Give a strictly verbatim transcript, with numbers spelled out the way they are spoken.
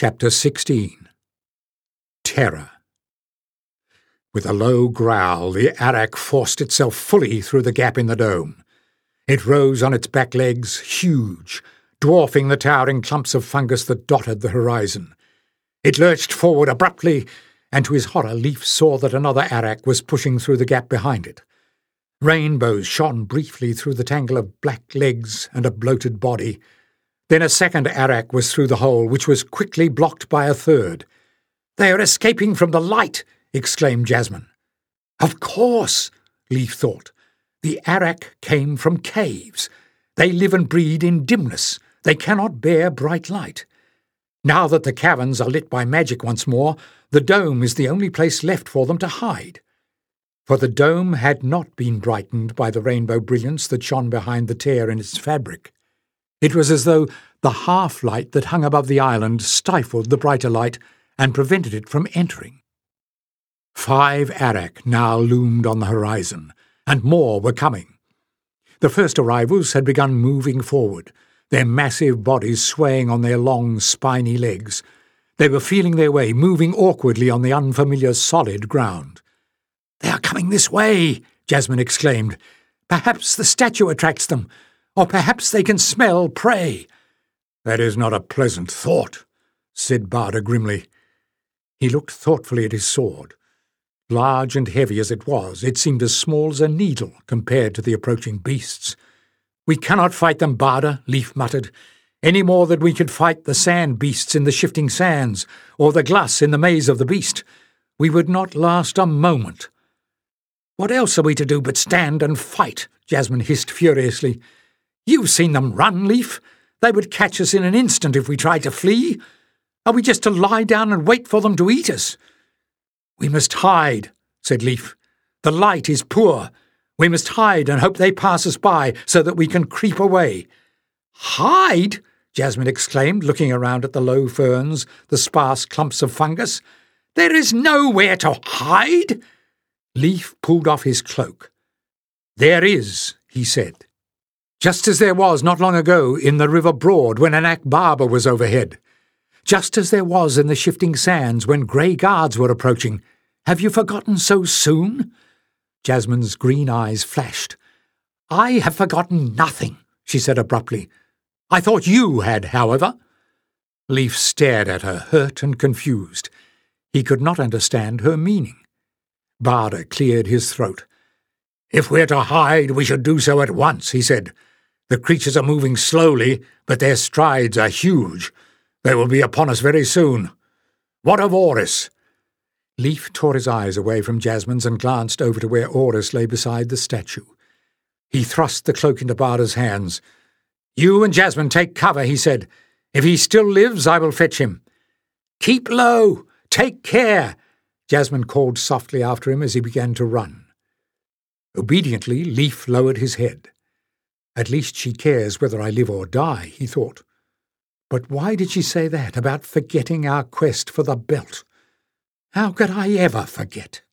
Chapter sixteen. Terror. With a low growl, the Arak forced itself fully through the gap in the dome. It rose on its back legs, huge, dwarfing the towering clumps of fungus that dotted the horizon. It lurched forward abruptly, and to his horror Leif saw that another Arak was pushing through the gap behind it. Rainbows shone briefly through the tangle of black legs and a bloated body. Then a second Arak was through the hole, which was quickly blocked by a third. "They are escaping from the light!" exclaimed Jasmine. Of course, Leif thought. The Arak came from caves. They live and breed in dimness. They cannot bear bright light. Now that the caverns are lit by magic once more, the dome is the only place left for them to hide. For the dome had not been brightened by the rainbow brilliance that shone behind the tear in its fabric. It was as though the half-light that hung above the island stifled the brighter light and prevented it from entering. Five Arak now loomed on the horizon, and more were coming. The first arrivals had begun moving forward, their massive bodies swaying on their long, spiny legs. They were feeling their way, moving awkwardly on the unfamiliar solid ground. "They are coming this way," Jasmine exclaimed. "Perhaps the statue attracts them, or perhaps they can smell prey." "That is not a pleasant thought," said Barda grimly. He looked thoughtfully at his sword. Large and heavy as it was, it seemed as small as a needle compared to the approaching beasts. "We cannot fight them, Barda," Leif muttered, "any more than we could fight the sand beasts in the shifting sands, or the glass in the maze of the beast. We would not last a moment." "What else are we to do but stand and fight?" Jasmine hissed furiously. "You've seen them run, Leif. They would catch us in an instant if we tried to flee. Are we just to lie down and wait for them to eat us?" "We must hide," said Leif. "The light is poor. We must hide and hope they pass us by so that we can creep away." "Hide?" Jasmine exclaimed, looking around at the low ferns, the sparse clumps of fungus. "There is nowhere to hide." Leif pulled off his cloak. "There is," he said. "Just as there was not long ago in the River Broad when Anak Barber was overhead. Just as there was in the shifting sands when grey guards were approaching. Have you forgotten so soon?" Jasmine's green eyes flashed. "I have forgotten nothing," she said abruptly. "I thought you had, however." Leif stared at her, hurt and confused. He could not understand her meaning. Barda cleared his throat. "If we're to hide, we should do so at once," he said. "The creatures are moving slowly, but their strides are huge. They will be upon us very soon. What of Oris?" Leif tore his eyes away from Jasmine's and glanced over to where Oris lay beside the statue. He thrust the cloak into Barda's hands. "You and Jasmine take cover," he said. "If he still lives, I will fetch him." "Keep low! Take care!" Jasmine called softly after him as he began to run. Obediently, Leif lowered his head. "At least she cares whether I live or die," he thought. But why did she say that about forgetting our quest for the belt? How could I ever forget?